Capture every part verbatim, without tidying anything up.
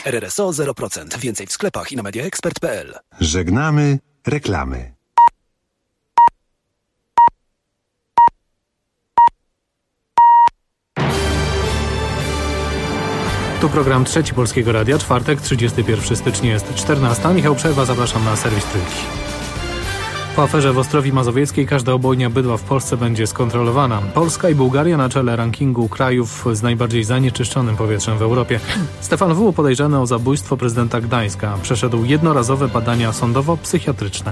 R R S O zero procent. Więcej w sklepach i na mediaexpert kropka p l. Żegnamy reklamy. Tu program Trzeci Polskiego Radia, czwartek, trzydziestego pierwszego stycznia, jest czternasta. Michał Przerwa, zapraszam na serwis Trójki. Po aferze w Ostrowi Mazowieckiej każda obojnia bydła w Polsce będzie skontrolowana. Polska i Bułgaria na czele rankingu krajów z najbardziej zanieczyszczonym powietrzem w Europie. Stefan W. podejrzany o zabójstwo prezydenta Gdańska przeszedł jednorazowe badania sądowo-psychiatryczne.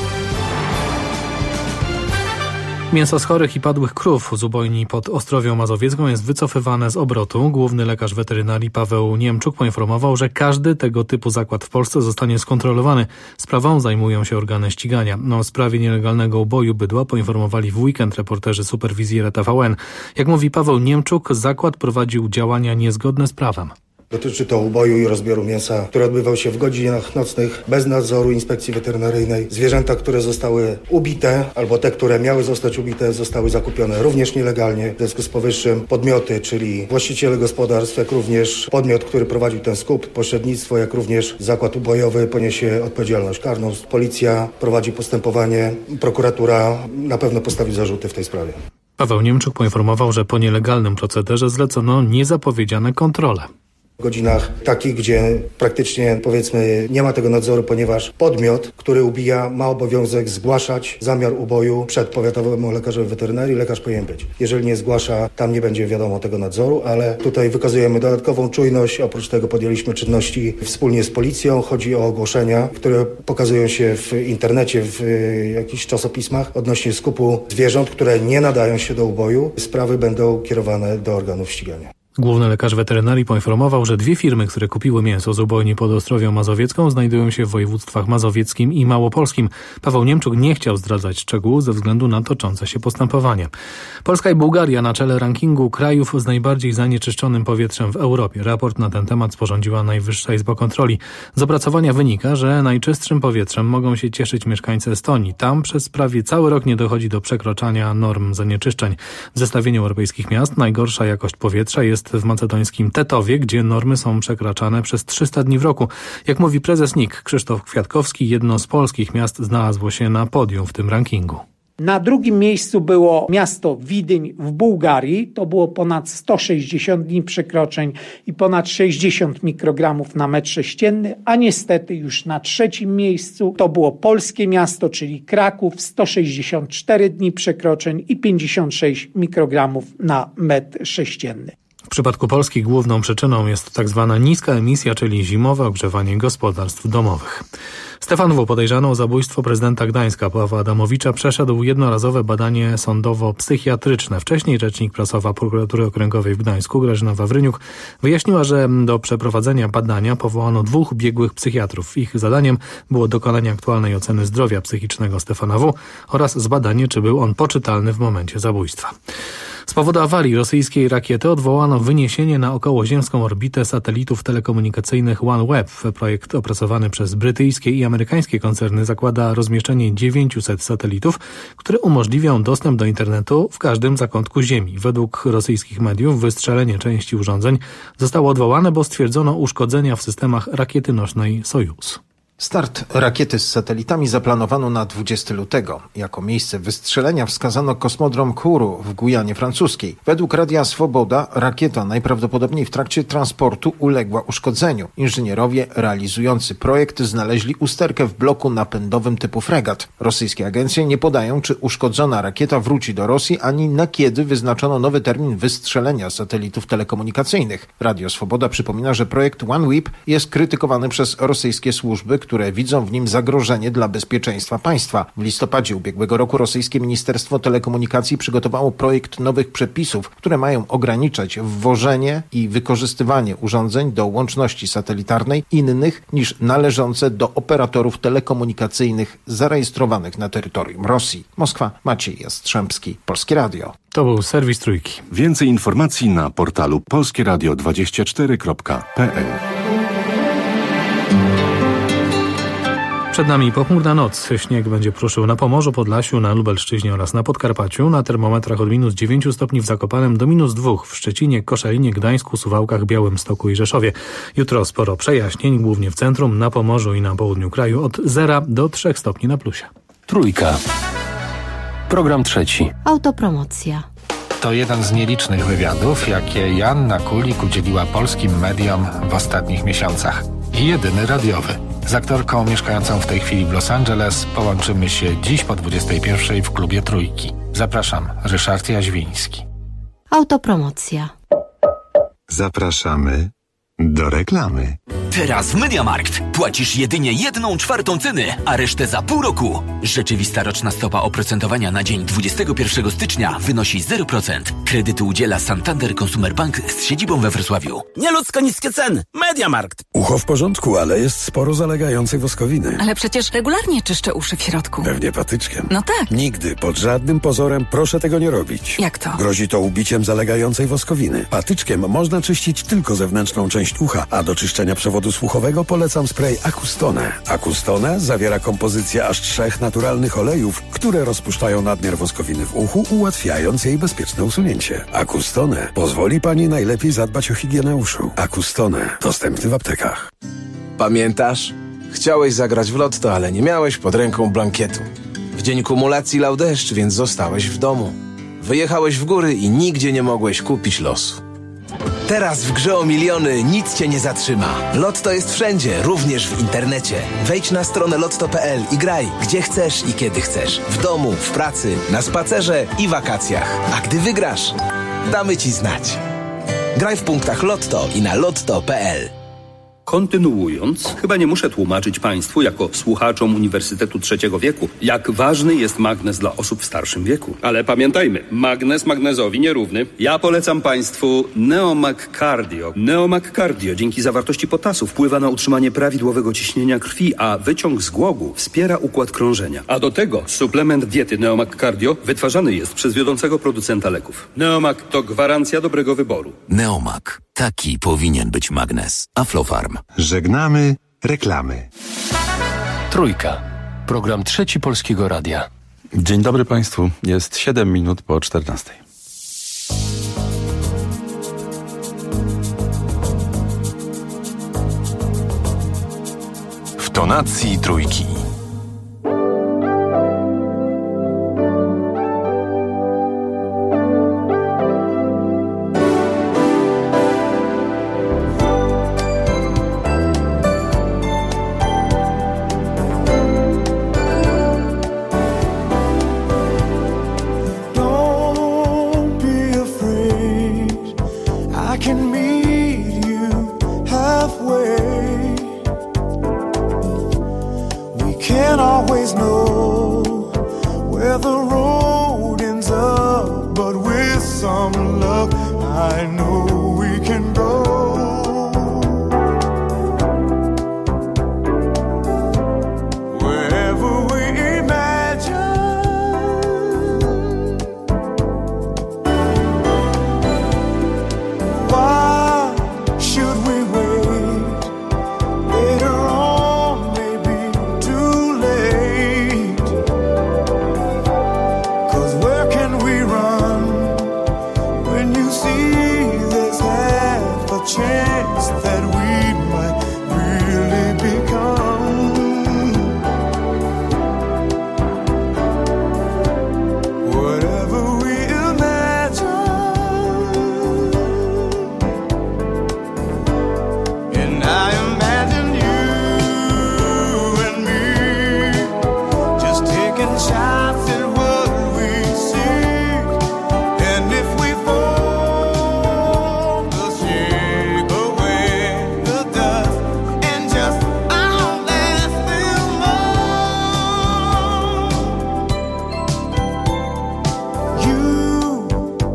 Mięso z chorych i padłych krów z ubojni pod Ostrowią Mazowiecką jest wycofywane z obrotu. Główny lekarz weterynarii Paweł Niemczuk poinformował, że każdy tego typu zakład w Polsce zostanie skontrolowany. Sprawą zajmują się organy ścigania. O sprawie nielegalnego uboju bydła poinformowali w weekend reporterzy superwizji R T V N. Jak mówi Paweł Niemczuk, zakład prowadził działania niezgodne z prawem. Dotyczy to uboju i rozbioru mięsa, który odbywał się w godzinach nocnych, bez nadzoru inspekcji weterynaryjnej. Zwierzęta, które zostały ubite, albo te, które miały zostać ubite, zostały zakupione również nielegalnie. W związku z powyższym podmioty, czyli właściciele gospodarstw, jak również podmiot, który prowadził ten skup, pośrednictwo, jak również zakład ubojowy poniesie odpowiedzialność karną. Policja prowadzi postępowanie, prokuratura na pewno postawi zarzuty w tej sprawie. Paweł Niemczuk poinformował, że po nielegalnym procederze zlecono niezapowiedziane kontrole. W godzinach takich, gdzie praktycznie, powiedzmy, nie ma tego nadzoru, ponieważ podmiot, który ubija, ma obowiązek zgłaszać zamiar uboju przed powiatowym lekarzem weterynarii. Lekarz powinien być. Jeżeli nie zgłasza, tam nie będzie wiadomo tego nadzoru, ale tutaj wykazujemy dodatkową czujność. Oprócz tego podjęliśmy czynności wspólnie z policją. Chodzi o ogłoszenia, które pokazują się w internecie, w jakichś czasopismach odnośnie skupu zwierząt, które nie nadają się do uboju. Sprawy będą kierowane do organów ścigania. Główny lekarz weterynarii poinformował, że dwie firmy, które kupiły mięso z ubojni pod Ostrowią Mazowiecką, znajdują się w województwach mazowieckim i małopolskim. Paweł Niemczuk nie chciał zdradzać szczegółów ze względu na toczące się postępowanie. Polska i Bułgaria na czele rankingu krajów z najbardziej zanieczyszczonym powietrzem w Europie. Raport na ten temat sporządziła Najwyższa Izba Kontroli. Z opracowania wynika, że najczystszym powietrzem mogą się cieszyć mieszkańcy Estonii. Tam przez prawie cały rok nie dochodzi do przekroczania norm zanieczyszczeń. W zestawieniu europejskich miast najgorsza jakość powietrza jest w macedońskim Tetowie, gdzie normy są przekraczane przez trzysta dni w roku. Jak mówi prezes N I K Krzysztof Kwiatkowski, jedno z polskich miast znalazło się na podium w tym rankingu. Na drugim miejscu było miasto Widyń w Bułgarii. To było ponad sto sześćdziesiąt dni przekroczeń i ponad sześćdziesiąt mikrogramów na metr sześcienny, a niestety już na trzecim miejscu to było polskie miasto, czyli Kraków, sto sześćdziesiąt cztery dni przekroczeń i pięćdziesiąt sześć mikrogramów na metr sześcienny. W przypadku Polski główną przyczyną jest tak zwana niska emisja, czyli zimowe ogrzewanie gospodarstw domowych. Stefan W. podejrzany o zabójstwo prezydenta Gdańska Pawła Adamowicza przeszedł jednorazowe badanie sądowo-psychiatryczne. Wcześniej rzecznik prasowa Prokuratury Okręgowej w Gdańsku Grażyna Wawryniuk wyjaśniła, że do przeprowadzenia badania powołano dwóch biegłych psychiatrów. Ich zadaniem było dokonanie aktualnej oceny zdrowia psychicznego Stefana W. oraz zbadanie, czy był on poczytalny w momencie zabójstwa. Z powodu awarii rosyjskiej rakiety odwołano wyniesienie na okołoziemską orbitę satelitów telekomunikacyjnych OneWeb. Projekt opracowany przez brytyjskie i amerykańskie koncerny zakłada rozmieszczenie dziewięciuset satelitów, które umożliwią dostęp do internetu w każdym zakątku Ziemi. Według rosyjskich mediów wystrzelenie części urządzeń zostało odwołane, bo stwierdzono uszkodzenia w systemach rakiety nośnej Sojuz. Start rakiety z satelitami zaplanowano na dwudziestego lutego. Jako miejsce wystrzelenia wskazano kosmodrom Kourou w Gujanie francuskiej. Według Radia Swoboda rakieta najprawdopodobniej w trakcie transportu uległa uszkodzeniu. Inżynierowie realizujący projekt znaleźli usterkę w bloku napędowym typu fregat. Rosyjskie agencje nie podają, czy uszkodzona rakieta wróci do Rosji, ani na kiedy wyznaczono nowy termin wystrzelenia satelitów telekomunikacyjnych. Radio Swoboda przypomina, że projekt OneWeb jest krytykowany przez rosyjskie służby, które widzą w nim zagrożenie dla bezpieczeństwa państwa. W listopadzie ubiegłego roku rosyjskie Ministerstwo Telekomunikacji przygotowało projekt nowych przepisów, które mają ograniczać wwożenie i wykorzystywanie urządzeń do łączności satelitarnej innych niż należące do operatorów telekomunikacyjnych zarejestrowanych na terytorium Rosji. Moskwa, Maciej Jastrzębski, Polskie Radio. To był serwis Trójki. Więcej informacji na portalu polskie radio dwadzieścia cztery kropka p l. Przed nami pochmurna noc. Śnieg będzie pruszył na Pomorzu, Podlasiu, na Lubelszczyźnie oraz na Podkarpaciu. Na termometrach od minus dziewięciu stopni w Zakopanem do minus dwóch w Szczecinie, Koszalinie, Gdańsku, Suwałkach, Białymstoku i Rzeszowie. Jutro sporo przejaśnień, głównie w centrum, na Pomorzu i na południu kraju od zera do trzech stopni na plusie. Trójka. Program trzeci. Autopromocja. To jeden z nielicznych wywiadów, jakie Joanna Kulik udzieliła polskim mediom w ostatnich miesiącach. I jedyny radiowy. Z aktorką mieszkającą w tej chwili w Los Angeles połączymy się dziś po dwudziestej pierwszej w klubie Trójki. Zapraszam, Ryszard Jaźwiński. Autopromocja. Zapraszamy do reklamy. Teraz w MediaMarkt płacisz jedynie jedną czwartą ceny, a resztę za pół roku. Rzeczywista roczna stopa oprocentowania na dzień dwudziestego pierwszego stycznia wynosi zero procent. Kredytu udziela Santander Consumer Bank z siedzibą we Wrocławiu. Nieludzko niskie ceny. MediaMarkt. Ucho w porządku, ale jest sporo zalegającej woskowiny. Ale przecież regularnie czyszczę uszy w środku. Pewnie patyczkiem. No tak. Nigdy, pod żadnym pozorem proszę tego nie robić. Jak to? Grozi to ubiciem zalegającej woskowiny. Patyczkiem można czyścić tylko zewnętrzną część ucha, a do czyszczenia przewodu słuchowego polecam spray Acustone. Acustone zawiera kompozycję aż trzech naturalnych olejów, które rozpuszczają nadmiar woskowiny w uchu, ułatwiając jej bezpieczne usunięcie. Acustone pozwoli Pani najlepiej zadbać o higienę uszu. Acustone. Dostępny w aptekach. Pamiętasz? Chciałeś zagrać w lotto, ale nie miałeś pod ręką blankietu. W dzień kumulacji lał deszcz, więc zostałeś w domu. Wyjechałeś w góry i nigdzie nie mogłeś kupić losu. Teraz w grze o miliony nic cię nie zatrzyma. Lotto jest wszędzie, również w internecie. Wejdź na stronę lotto kropka p l i graj, gdzie chcesz i kiedy chcesz. W domu, w pracy, na spacerze i wakacjach. A gdy wygrasz, damy ci znać. Graj w punktach Lotto i na lotto kropka p l. Kontynuując, chyba nie muszę tłumaczyć Państwu, jako słuchaczom Uniwersytetu Trzeciego Wieku, jak ważny jest magnez dla osób w starszym wieku. Ale pamiętajmy, magnez magnezowi nierówny. Ja polecam Państwu Neomag Cardio. Neomag Cardio dzięki zawartości potasu wpływa na utrzymanie prawidłowego ciśnienia krwi, a wyciąg z głogu wspiera układ krążenia. A do tego suplement diety Neomag Cardio wytwarzany jest przez wiodącego producenta leków. Neomag to gwarancja dobrego wyboru. Neomag. Taki powinien być magnez. Aflofarm. Żegnamy reklamy. Trójka. Program trzeci Polskiego Radia. Dzień dobry Państwu. Jest siedem minut po czternastej. W tonacji Trójki.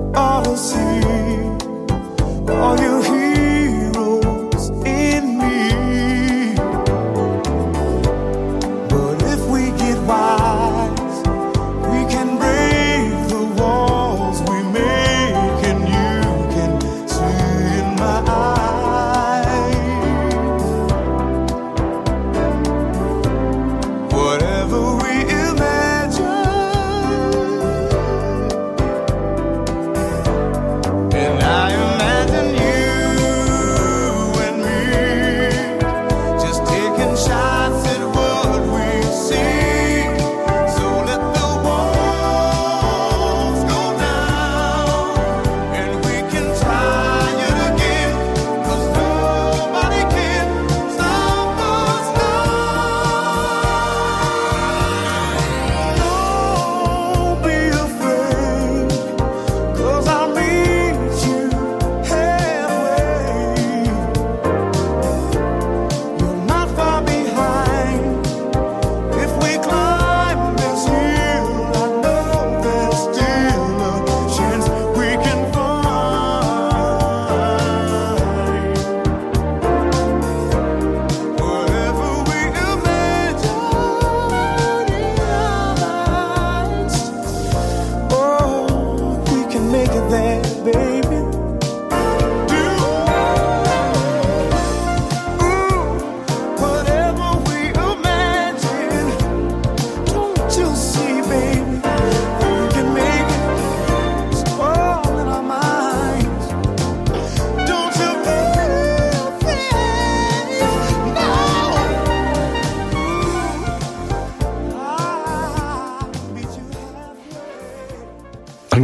All your heroes in me.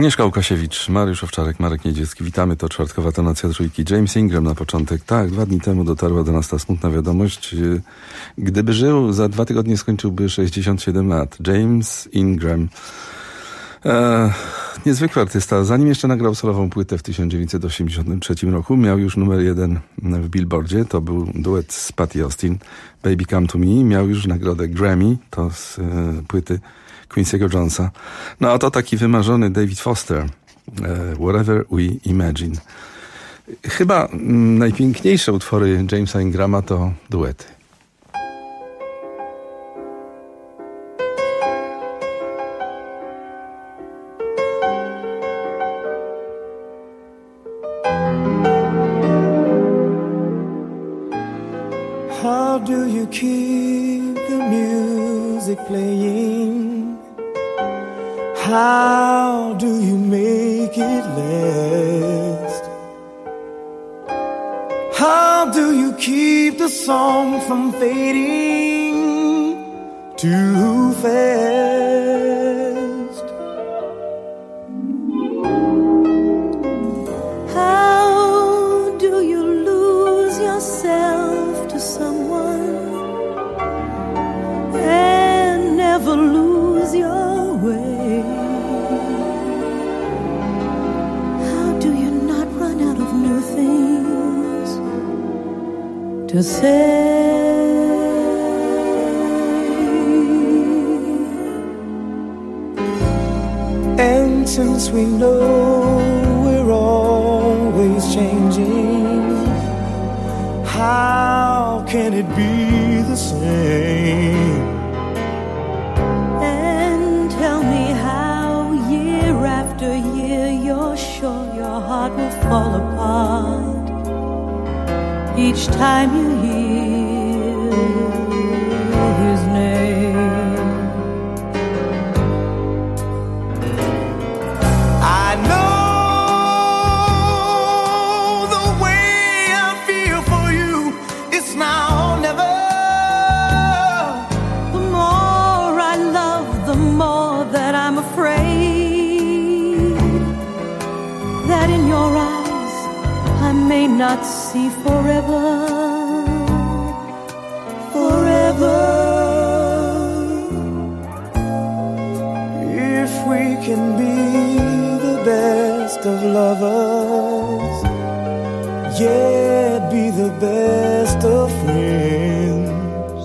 Agnieszka Łukasiewicz, Mariusz Owczarek, Marek Niedziecki. Witamy, to czwartkowa tonacja trójki. James Ingram na początek. Tak, dwa dni temu dotarła do nas ta smutna wiadomość. Gdyby żył, za dwa tygodnie skończyłby sześćdziesiąt siedem lat. James Ingram. E, niezwykły artysta. Zanim jeszcze nagrał solową płytę w tysiąc dziewięćset osiemdziesiątym trzecim roku, miał już numer jeden w Billboardzie. To był duet z Patty Austin, Baby Come To Me. Miał już nagrodę Grammy, to z e, płyty Quincy'ego Jonesa. No a to taki wymarzony David Foster, e, Whatever We Imagine. Chyba m, najpiękniejsze utwory Jamesa Ingrama to duety. How do you keep the music playing? How do you make it last? How do you keep the song from fading too fast? How do you lose yourself to someone and never lose your way? How do you not run out of new things to say? And since we know we're always changing, how can it be the same? And tell me how year after year you're sure your heart will fall apart each time you hear his name. I know the way I feel for you, it's now or never. The more I love, the more that I'm afraid that in your eyes I may not see forever, forever. If we can be the best of lovers, yet be the best of friends.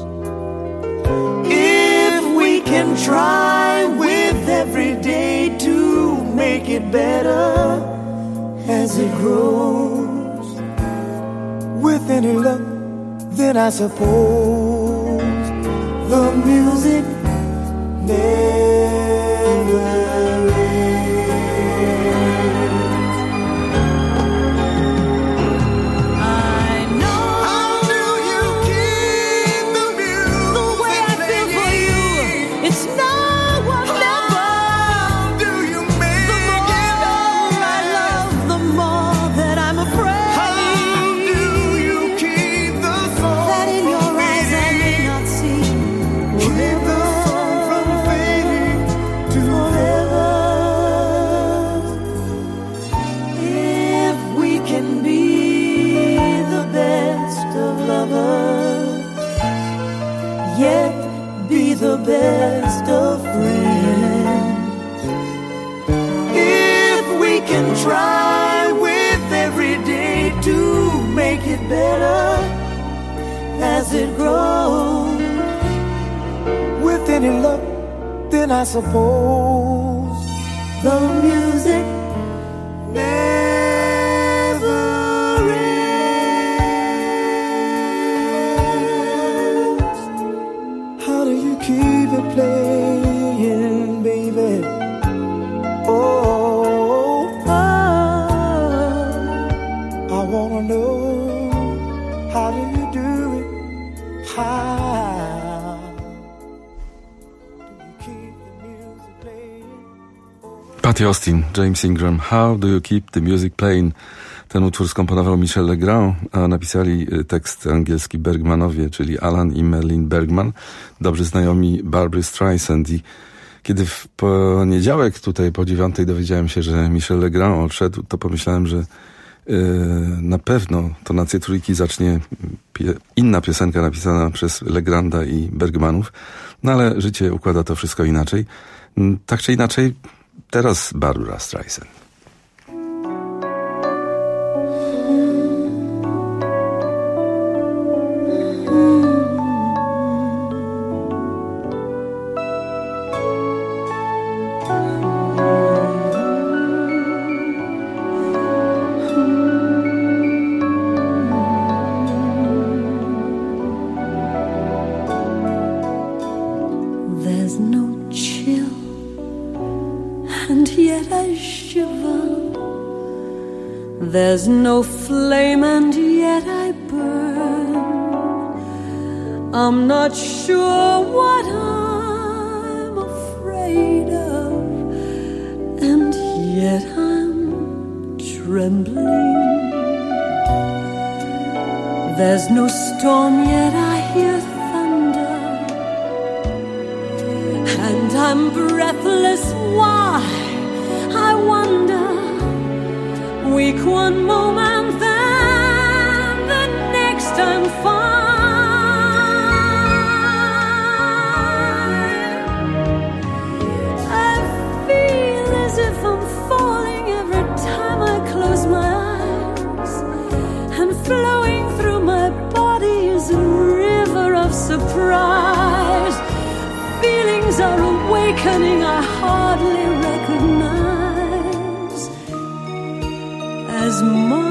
If we can try with every day to make it better as it grows, with any luck, then I suppose the music never ends. I know. How do you keep the music The way I feel for you, it's now or never. How do you make The more it I love, the more that I'm afraid. How do you keep the song That in your eyes I may not see keep the song from fading to forever. If we can be the best of lovers, yet be the best of friends. If we can try with every day to make it better as it grows, with any luck, then I suppose The music never ends. How do you keep it playing, baby? Oh, oh, I wanna know, how do you do it? How do you keep the music playing? Patty Austin, James Ingram, How Do You Keep the Music Playing? Ten utwór skomponował Michel Legrand, a napisali tekst angielski Bergmanowie, czyli Alan i Merlin Bergman, dobrzy znajomi Barbry Streisand. I Kiedy w poniedziałek tutaj po dziewiątej dowiedziałem się, że Michel Legrand odszedł, to pomyślałem, że yy, na pewno tonację trójki zacznie pie- inna piosenka napisana przez Legranda i Bergmanów, no ale życie układa to wszystko inaczej. Tak czy inaczej, teraz Barbra Streisand. There's no flame and yet I burn. I'm not sure what I'm afraid of, and yet I'm trembling. There's no storm yet I hear thunder, and I'm breathless. Why? I wonder. Weak one moment, then the next I'm fine. I feel as if I'm falling every time I close my eyes, and flowing through my body is a river of surprise. Feelings are awakening I hardly recognize as mine.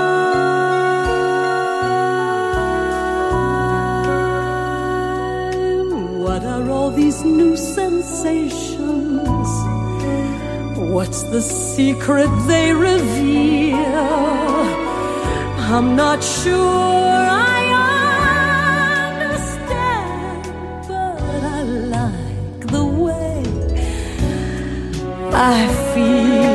What are all these new sensations? What's the secret they reveal? I'm not sure I understand, but I like the way I feel.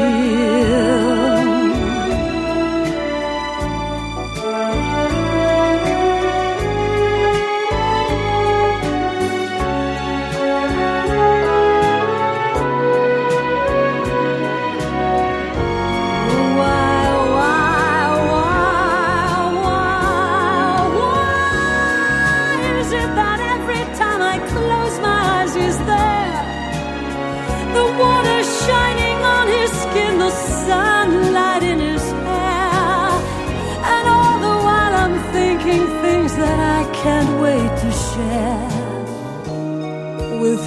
Sunlight in his hair, and all the while I'm thinking things that I can't wait to share with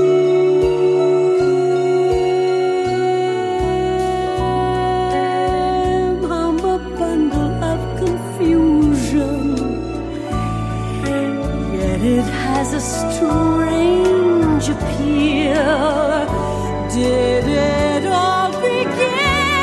him. I'm a bundle of confusion, yet it has a strange appeal. Did it all begin?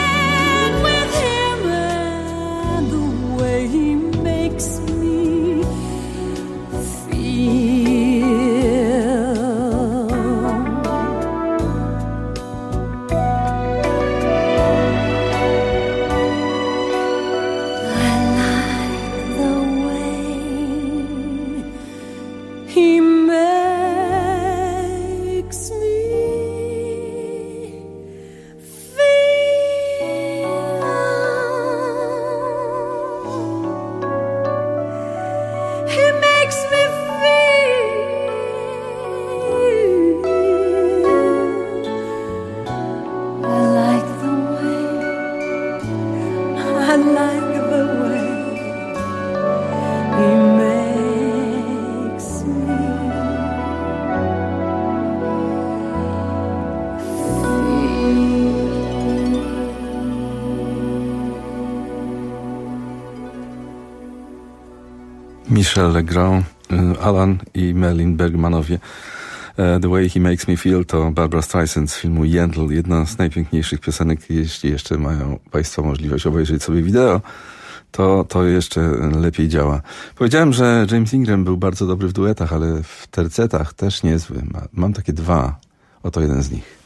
Michel Legrand, Alan i Merlin Bergmanowie. The Way He Makes Me Feel to Barbra Streisand z filmu Yentl, jedna z najpiękniejszych piosenek. Jeśli jeszcze mają Państwo możliwość obejrzeć sobie wideo, to to jeszcze lepiej działa. Powiedziałem, że James Ingram był bardzo dobry w duetach, ale w tercetach też niezły. Mam takie dwa. Oto jeden z nich.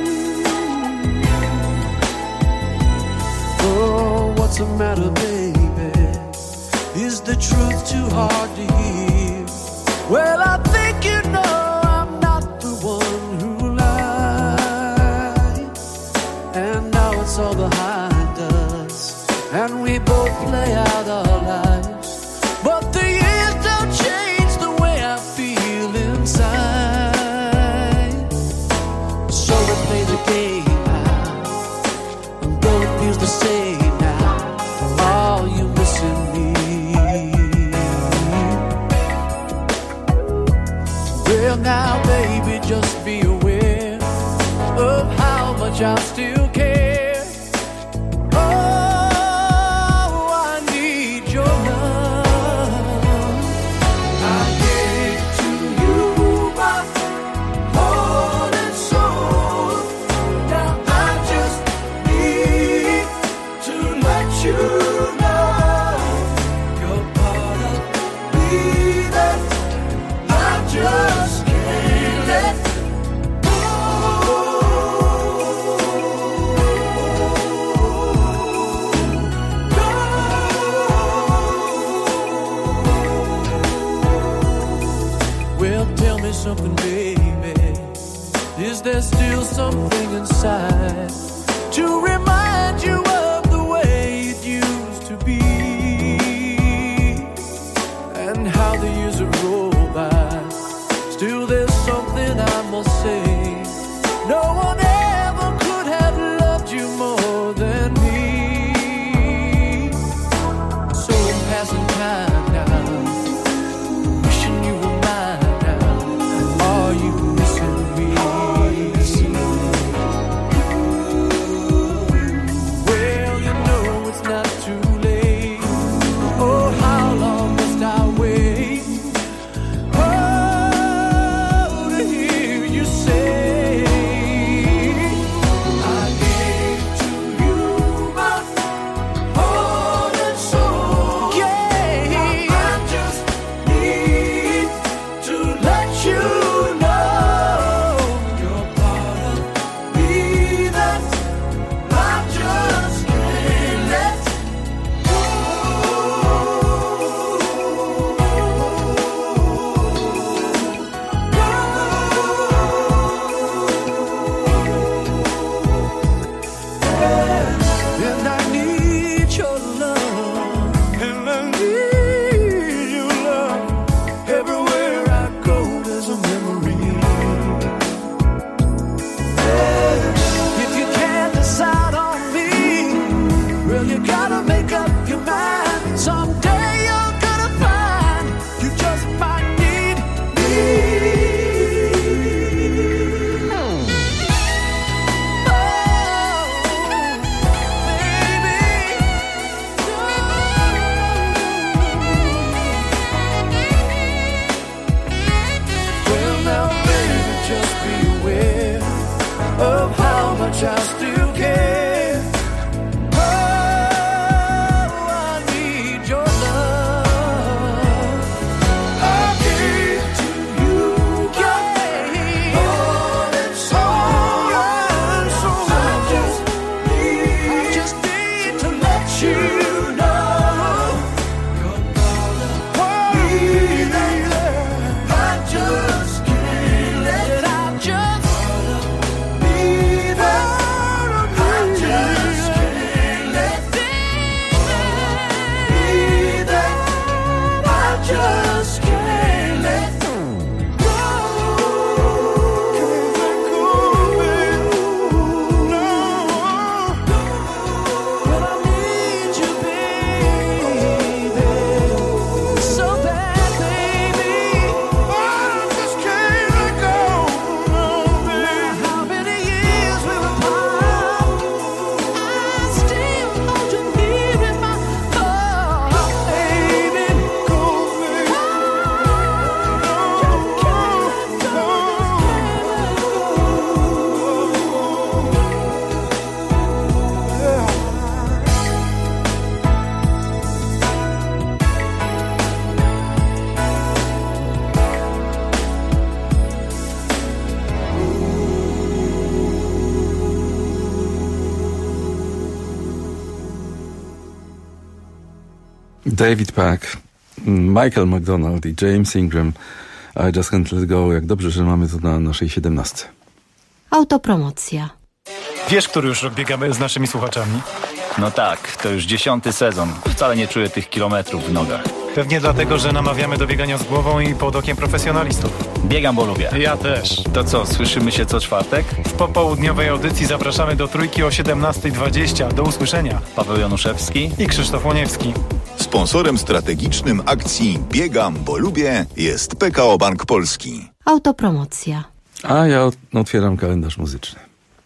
What's the matter, babe? the truth too hard to hear? Well, I think you know I'm not the one who lied. And now it's all behind us, and we both play out our lives. But the years don't change the way I feel inside. So we play the game now, and though it feels the same now, are you missing me? Well now baby, just be aware of how much I still care. Oh, I need your love. I gave to you my heart and soul. Now I just need to let you know you're part of me that I just can't let go. Well, tell me something, baby. Is there still something inside to remind you of the way it used to be, and how the years have rolled by? Still there's something I must say. No one ever could have loved you more than me. So in passing time now, wishing you were mine now. Are you missing me? Well, you know it's not too late. Oh, how long must I wait? Oh, to hear you say I gave to you my heart and soul. Yeah, I just need to let you know you're part of me that I just can't let go. And I need your love, and I need your love. Everywhere I go, there's a memory. If you can't decide on me, well, you gotta make up your mind. Someday you're gonna find you just might need me. Oh, well, now, baby, just be aware of how much I still care. Oh, I need your love. I give to you my heart and soul. I just need, I just need to let you know you're part of me that I just can't let. I just me that I just can't let. Me that I just can't let go. Can't let go, baby. No. But I need you, baby, so bad, baby. I just can't let go. No, baby. How many years we were apart, I still hold you near in my heart, baby. Go, baby. David Pack Michael McDonald i James Ingram. I Just Can't Let Go. Jak dobrze, że mamy to na naszej siedemnastce. Autopromocja. Wiesz, który już rok biegamy z naszymi słuchaczami? No tak, to już dziesiąty sezon. Wcale nie czuję tych kilometrów w nogach. Pewnie dlatego, że namawiamy do biegania z głową i pod okiem profesjonalistów. Biegam, bo lubię. Ja też. To co, słyszymy się co czwartek? W popołudniowej audycji zapraszamy do Trójki o siedemnasta dwadzieścia. Do usłyszenia. Paweł Januszewski i Krzysztof Łoniewski. Sponsorem strategicznym akcji Biegam, bo lubię jest P K O Bank Polski. Autopromocja. A ja otwieram kalendarz muzyczny.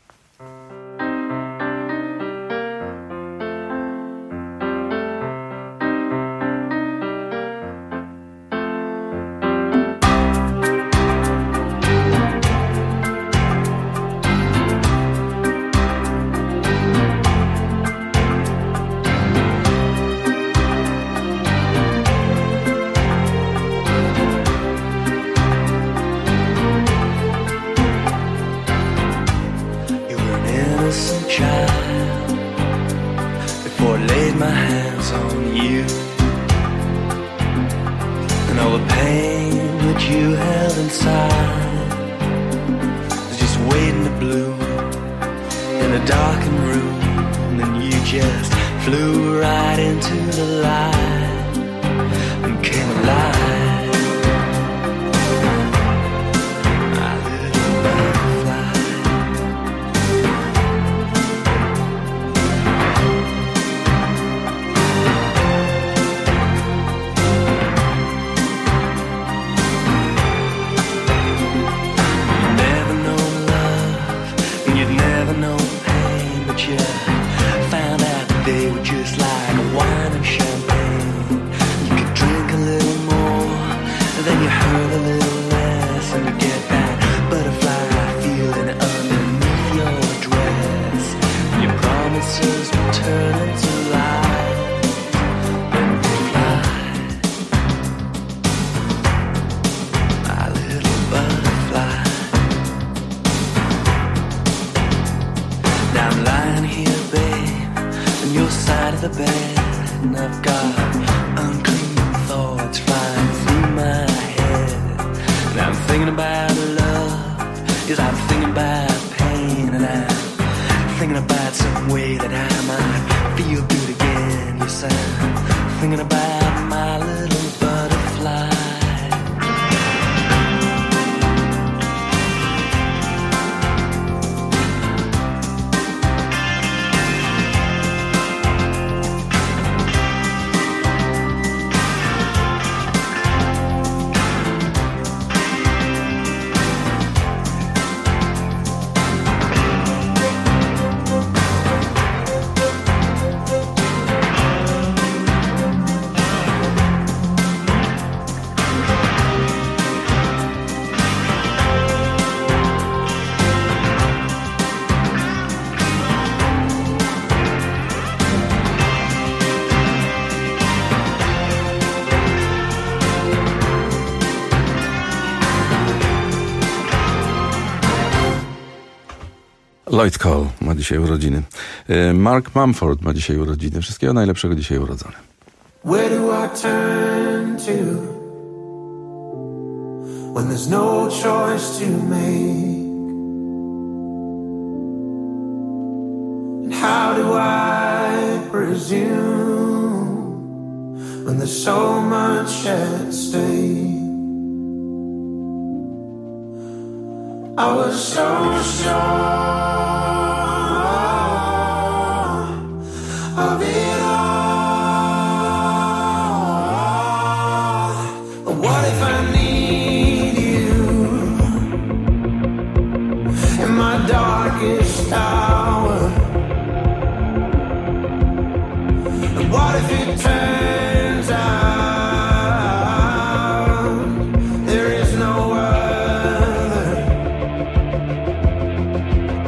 Lloyd Cole ma dzisiaj urodziny. Mark Mumford ma dzisiaj urodziny. Wszystkiego najlepszego dzisiaj urodzony. Where do I turn to when there's no choice to make? And how do I presume when there's so much at stake? I was so sure of it all. What if I need you in my darkest hour? And what if it turns out there is no other?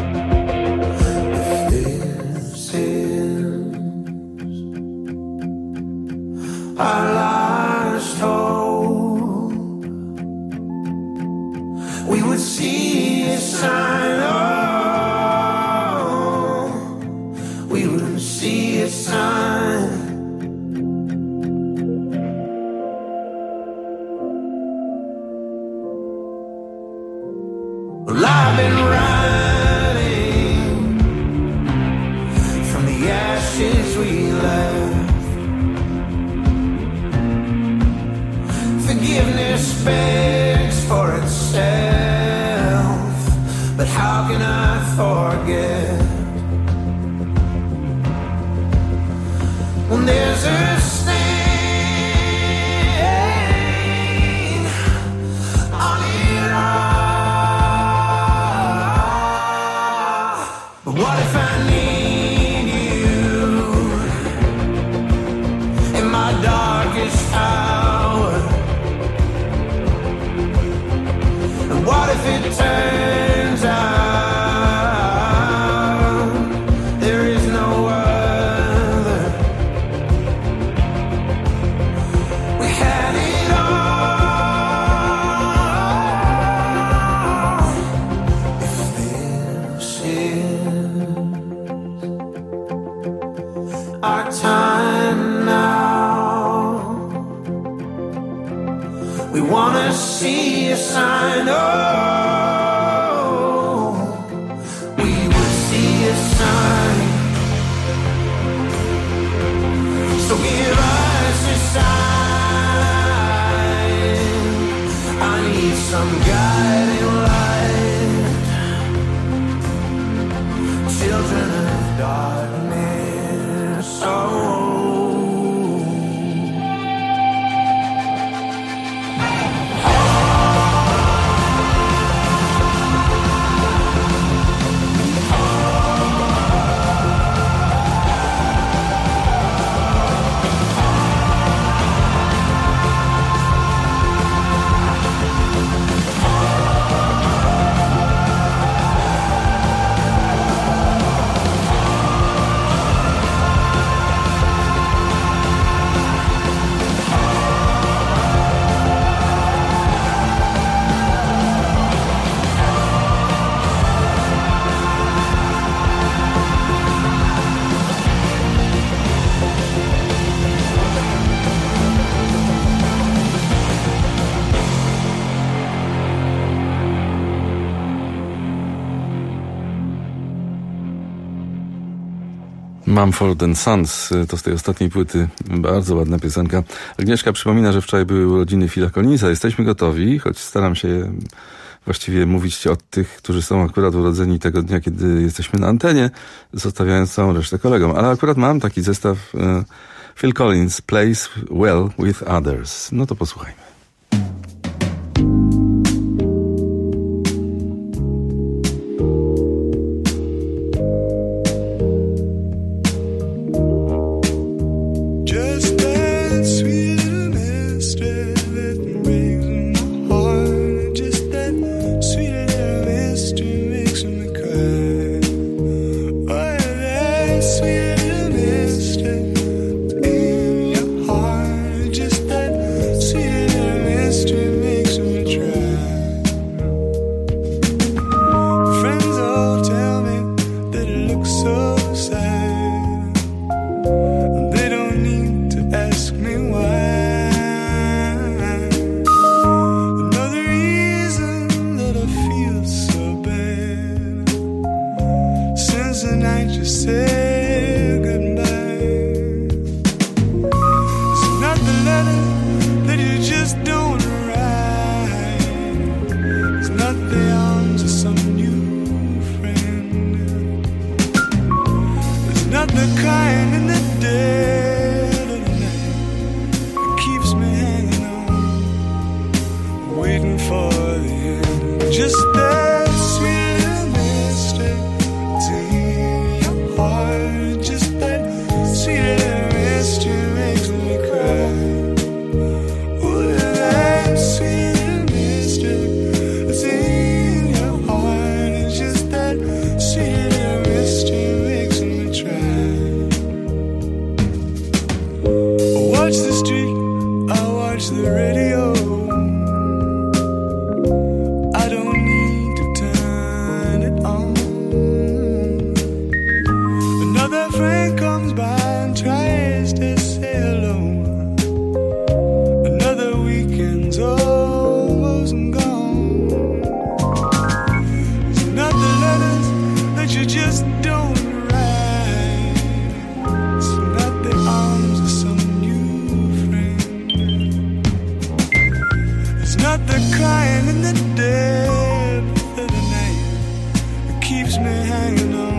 forget. When there's a stain on it all. But what if I need you in my darkest hour? And what if it turns out there is no other? We had it all. If this is our time now, we wanna see a sign. Oh, we would see a sign. So give us a sign. I need some guiding light. Children of darkness. Oh. Mumford and Sons, to z tej ostatniej płyty, bardzo ładna piosenka. Agnieszka przypomina, że wczoraj były urodziny Phila Collinsa. Jesteśmy gotowi, choć staram się właściwie mówić od tych, którzy są akurat urodzeni tego dnia, kiedy jesteśmy na antenie, zostawiając całą resztę kolegom. Ale akurat mam taki zestaw uh, Phil Collins, Plays Well with Others. No to posłuchajmy. crying in the depth of the night. It keeps me hanging on.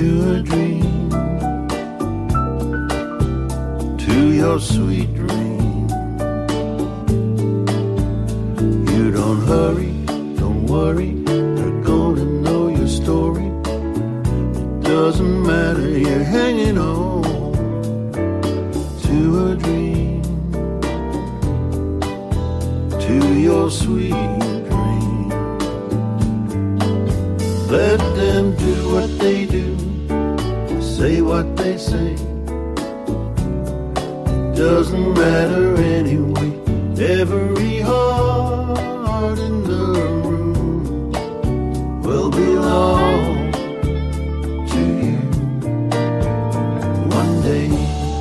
to a dream, to your sweet dream. You don't hurry, don't worry, they're gonna know your story. It doesn't matter, you're hanging on to a dream, to your sweet dream. Let them do what they do, say what they say. It doesn't matter anyway. Every heart in the room will belong to you one day.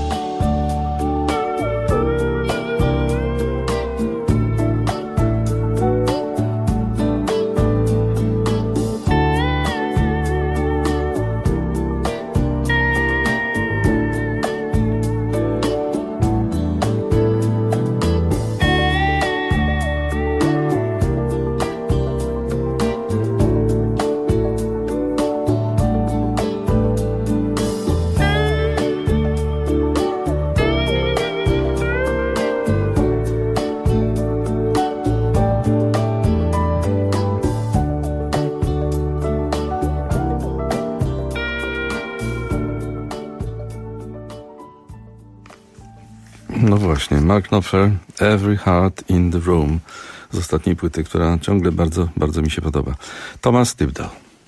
No właśnie, Mark Knopfler, Every Heart in the Room, z ostatniej płyty, która ciągle bardzo, bardzo mi się podoba. Thomas Thibodeau.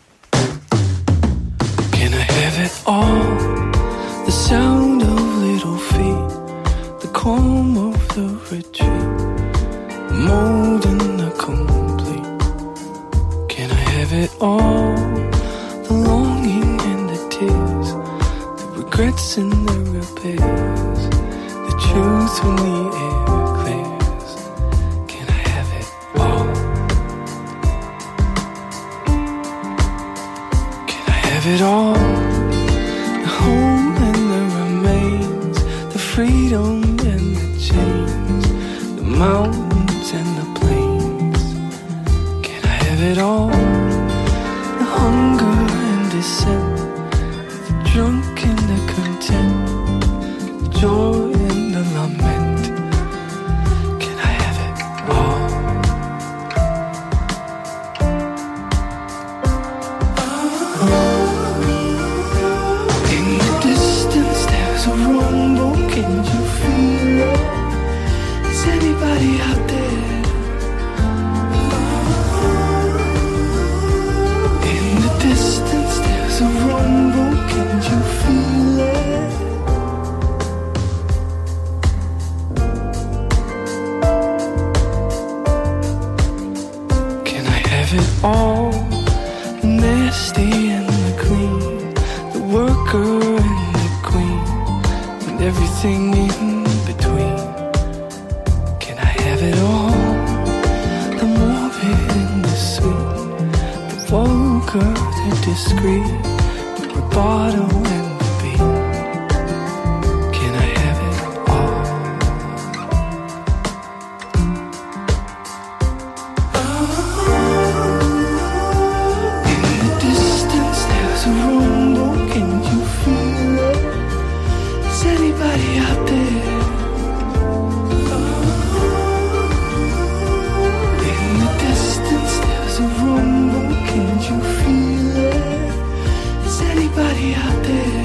Can I have it all? The sound of little feet, the calm of the retreat, the mold and the complete. Can I have it all? The longing and the tears, the regrets and the repairs, the truth when the air clears. Can I have it all? Can I have it all? The home and the remains, the freedom and the chains, the mountains and the plains. Can I have it all? The hunger and descent, the drunk and the content, the joy and the lament. Can I have it all? In the distance there's a rumble, can you feel it? Is anybody out there? In the distance there's a rumble, can you feel it? Can I have it all? The nasty and the clean, the worker and the queen, and everything in between. Can I have it all? The morbid and the sweet, the vulgar, the discreet, the rubato and the beat. Can I have it all? In the distance there's a rumble, can you feel it? Is anybody out there? In the distance there's a rumble, can you feel it? Is anybody out there?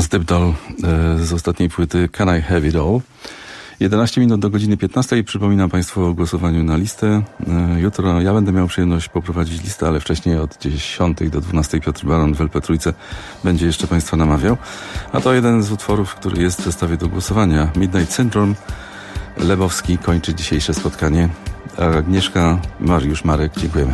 Step Doll z ostatniej płyty Can I Have It All. jedenaście minut do godziny piętnastej. Przypominam Państwu o głosowaniu na listę. Jutro ja będę miał przyjemność poprowadzić listę, ale wcześniej od dziesiątej do dwunastej Piotr Baron w el pe trójce będzie jeszcze Państwa namawiał. A to jeden z utworów, który jest w zestawie do głosowania. Midnight Syndrome. Lebowski kończy dzisiejsze spotkanie. Agnieszka, Mariusz, Marek, dziękujemy.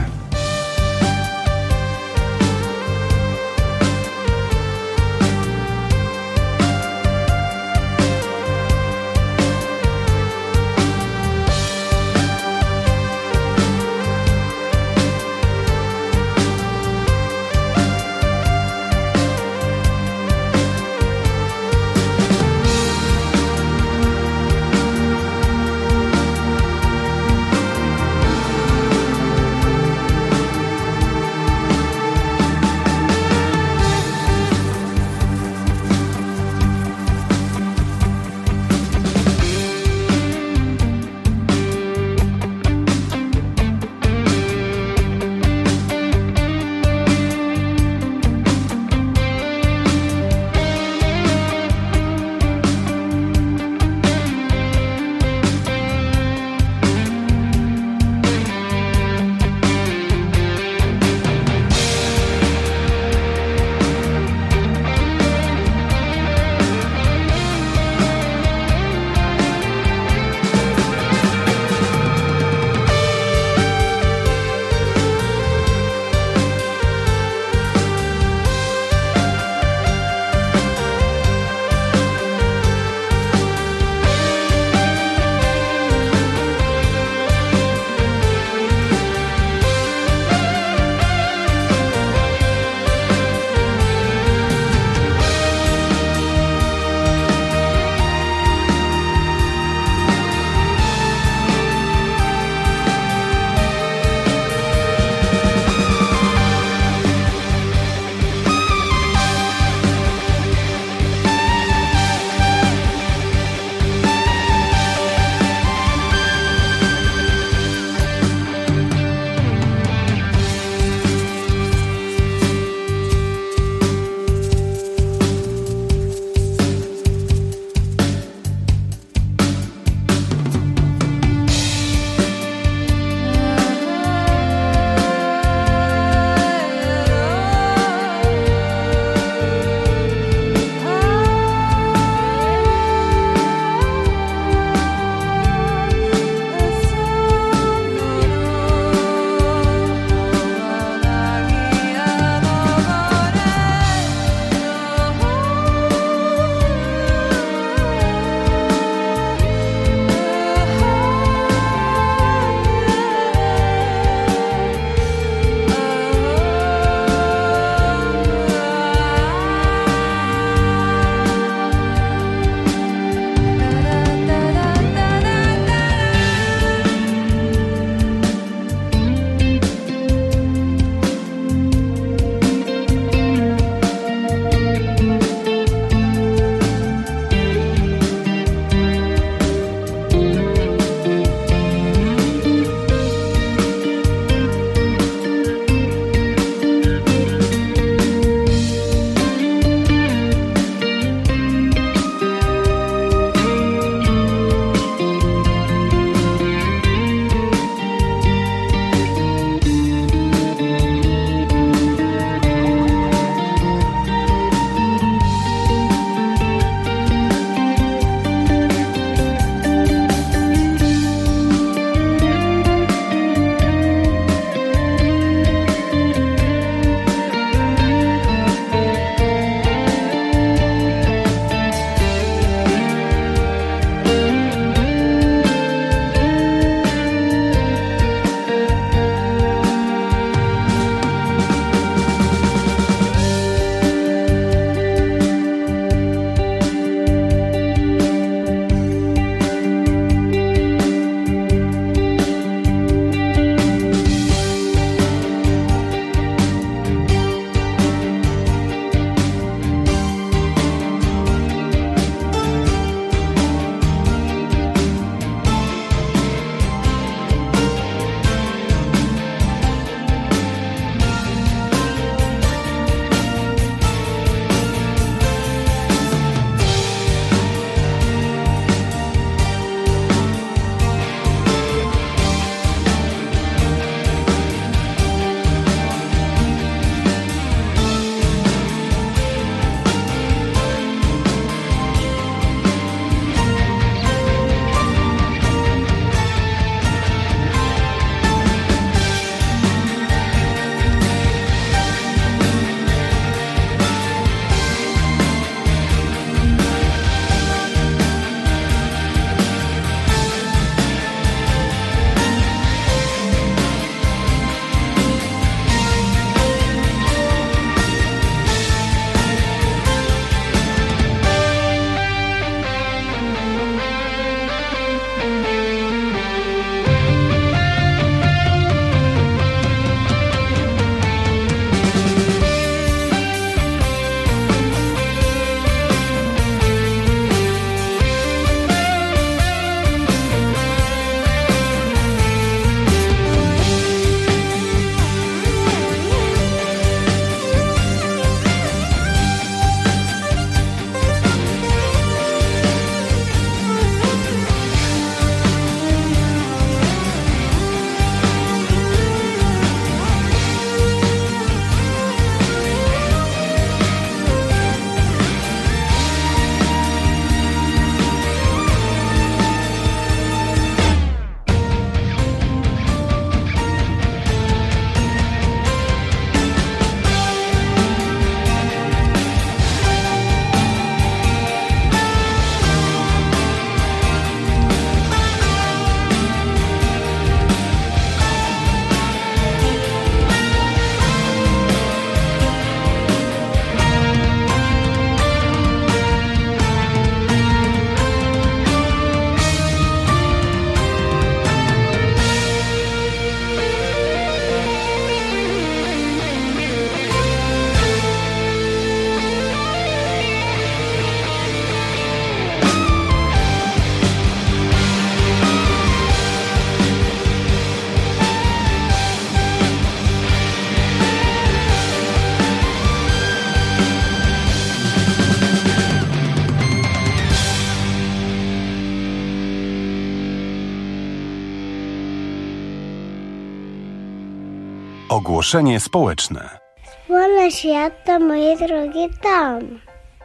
Ogłoszenie społeczne. Wolny świat to moje drogie dom.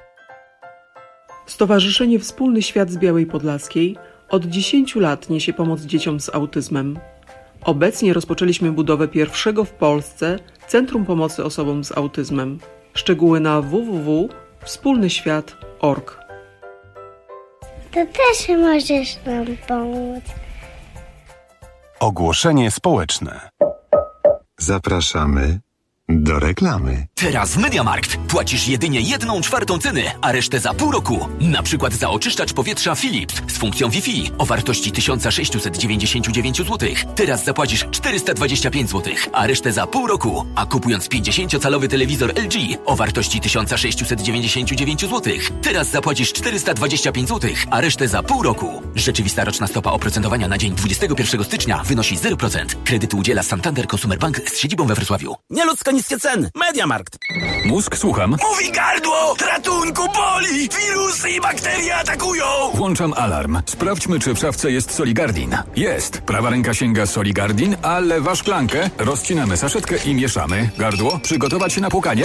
Stowarzyszenie Wspólny Świat z Białej Podlaskiej od dziesięciu lat niesie pomoc dzieciom z autyzmem. Obecnie rozpoczęliśmy budowę pierwszego w Polsce Centrum Pomocy Osobom z Autyzmem. Szczegóły na w w w kropka wspólny świat kropka org. To też możesz nam pomóc. Ogłoszenie społeczne. Zapraszamy do reklamy. Teraz w MediaMarkt płacisz jedynie jedną czwartą ceny, a resztę za pół roku. Na przykład za oczyszczacz powietrza Philips z funkcją Wi-Fi o wartości tysiąc sześćset dziewięćdziesiąt dziewięć złotych. Teraz zapłacisz czterysta dwadzieścia pięć złotych, a resztę za pół roku. A kupując pięćdziesięciocalowy telewizor L G o wartości tysiąc sześćset dziewięćdziesiąt dziewięć złotych, teraz zapłacisz czterysta dwadzieścia pięć złotych, a resztę za pół roku. Rzeczywista roczna stopa oprocentowania na dzień dwudziestego pierwszego stycznia wynosi zero procent. Kredytu udziela Santander Consumer Bank z siedzibą we Wrocławiu. Nieludzko niskie ceny. MediaMarkt. Mózg, słucham. Mówi gardło! Ratunku, boli! Wirusy i bakterie atakują! Włączam alarm. Sprawdźmy, czy w szafce jest Soligardin. Jest. Prawa ręka sięga Soligardin, a lewa szklankę. Rozcinamy saszetkę i mieszamy. Gardło, przygotować się na płukanie.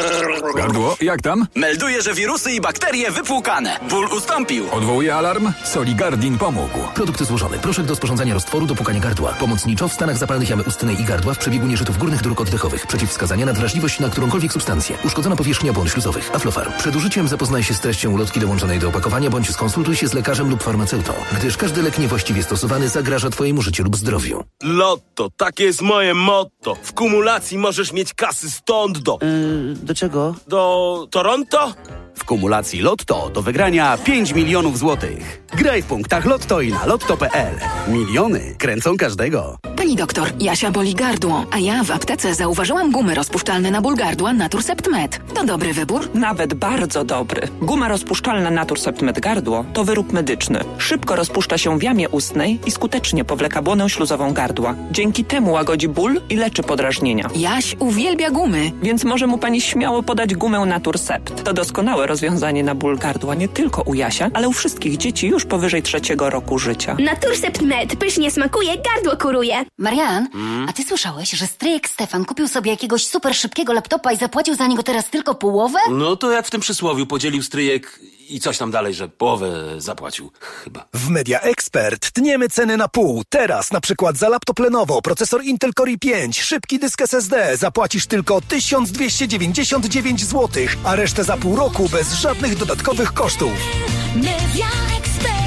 Gardło, jak tam? Melduję, że wirusy i bakterie wypłukane. Ból ustąpił. Odwołuję alarm. Soligardin pomógł. Produkt złożony. Proszek do sporządzania roztworu do płukania gardła. Pomocniczo w stanach zapalnych jamy ustnej i gardła w przebiegu nieżytów górnych dróg oddechowych. Przeciwwskazania na wrażliwość na którąkolwiek substancję. Uszkodzona powierzchnia błon śluzowych. Aflofarm. Przed użyciem zapoznaj się z treścią ulotki dołączonej do opakowania bądź skonsultuj się z lekarzem lub farmaceutą, gdyż każdy lek niewłaściwie stosowany zagraża Twojemu życiu lub zdrowiu. Lotto, takie jest moje motto. W kumulacji możesz mieć kasy stąd do... Yy, do czego? Do Toronto? W kumulacji Lotto do wygrania pięć milionów złotych. Graj w punktach Lotto i na lotto kropka p l. Miliony kręcą każdego. Pani doktor, Jasia boli gardło, a ja w aptece zauważyłam gumy rozpuszczalne na ból gardła Naturcept Med. To dobry wybór? Nawet bardzo dobry. Guma rozpuszczalna Naturcept Med gardło to wyrób medyczny. Szybko rozpuszcza się w jamie ustnej i skutecznie powleka błonę śluzową gardła. Dzięki temu łagodzi ból i leczy podrażnienia. Jaś uwielbia gumy. Więc może mu pani śmiało podać gumę Naturcept. To doskonałe rozwiązanie na ból gardła nie tylko u Jasia, ale u wszystkich dzieci już powyżej trzeciego roku życia. Naturcept Med pysznie smakuje, gardło kuruje. Marian, hmm? a ty słyszałeś, że stryjek Stefan kupił sobie jakiegoś super szybkiego laptopa i zapłacił za niego teraz tylko połowę? No to jak w tym przysłowiu podzielił stryjek i coś tam dalej, że połowę zapłacił chyba. W Media Expert tniemy ceny na pół. Teraz na przykład za laptop Lenovo, procesor Intel Core i pięć, szybki dysk S S D zapłacisz tylko tysiąc dwieście dziewięćdziesiąt dziewięć złotych, a resztę za pół roku bez żadnych dodatkowych kosztów. Media Expert.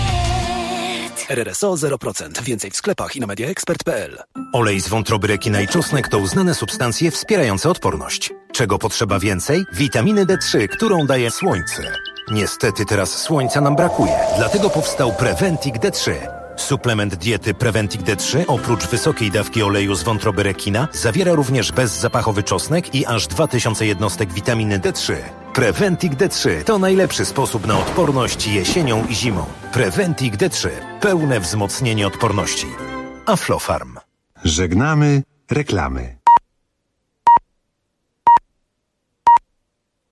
R R S O zero procent. Więcej w sklepach i na media expert kropka p l. Olej z wątroby rekina i czosnek to uznane substancje wspierające odporność. Czego potrzeba więcej? Witaminy D trzy, którą daje słońce. Niestety teraz słońca nam brakuje, dlatego powstał Preventic D trzy. Suplement diety Preventic D trzy oprócz wysokiej dawki oleju z wątroby rekina zawiera również bezzapachowy czosnek i aż dwa tysiące jednostek witaminy D trzy. Preventic D trzy to najlepszy sposób na odporność jesienią i zimą. Preventic D trzy. Pełne wzmocnienie odporności. Aflofarm. Żegnamy reklamy.